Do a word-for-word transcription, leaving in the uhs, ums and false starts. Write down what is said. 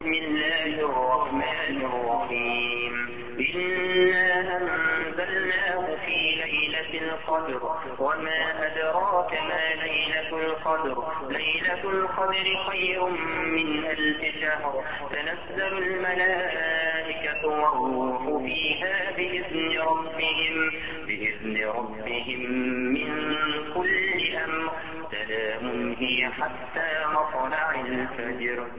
بسم الله الرحمن الرحيم إنا أنزلناه في ليلة القدر وما أدراك ما ليلة القدر ليلة القدر خير من ألف شهر تنزل الملائكة والروح فيها بإذن ربهم بإذن ربهم من كل أمر سلام هي حتى مطلع الفجر.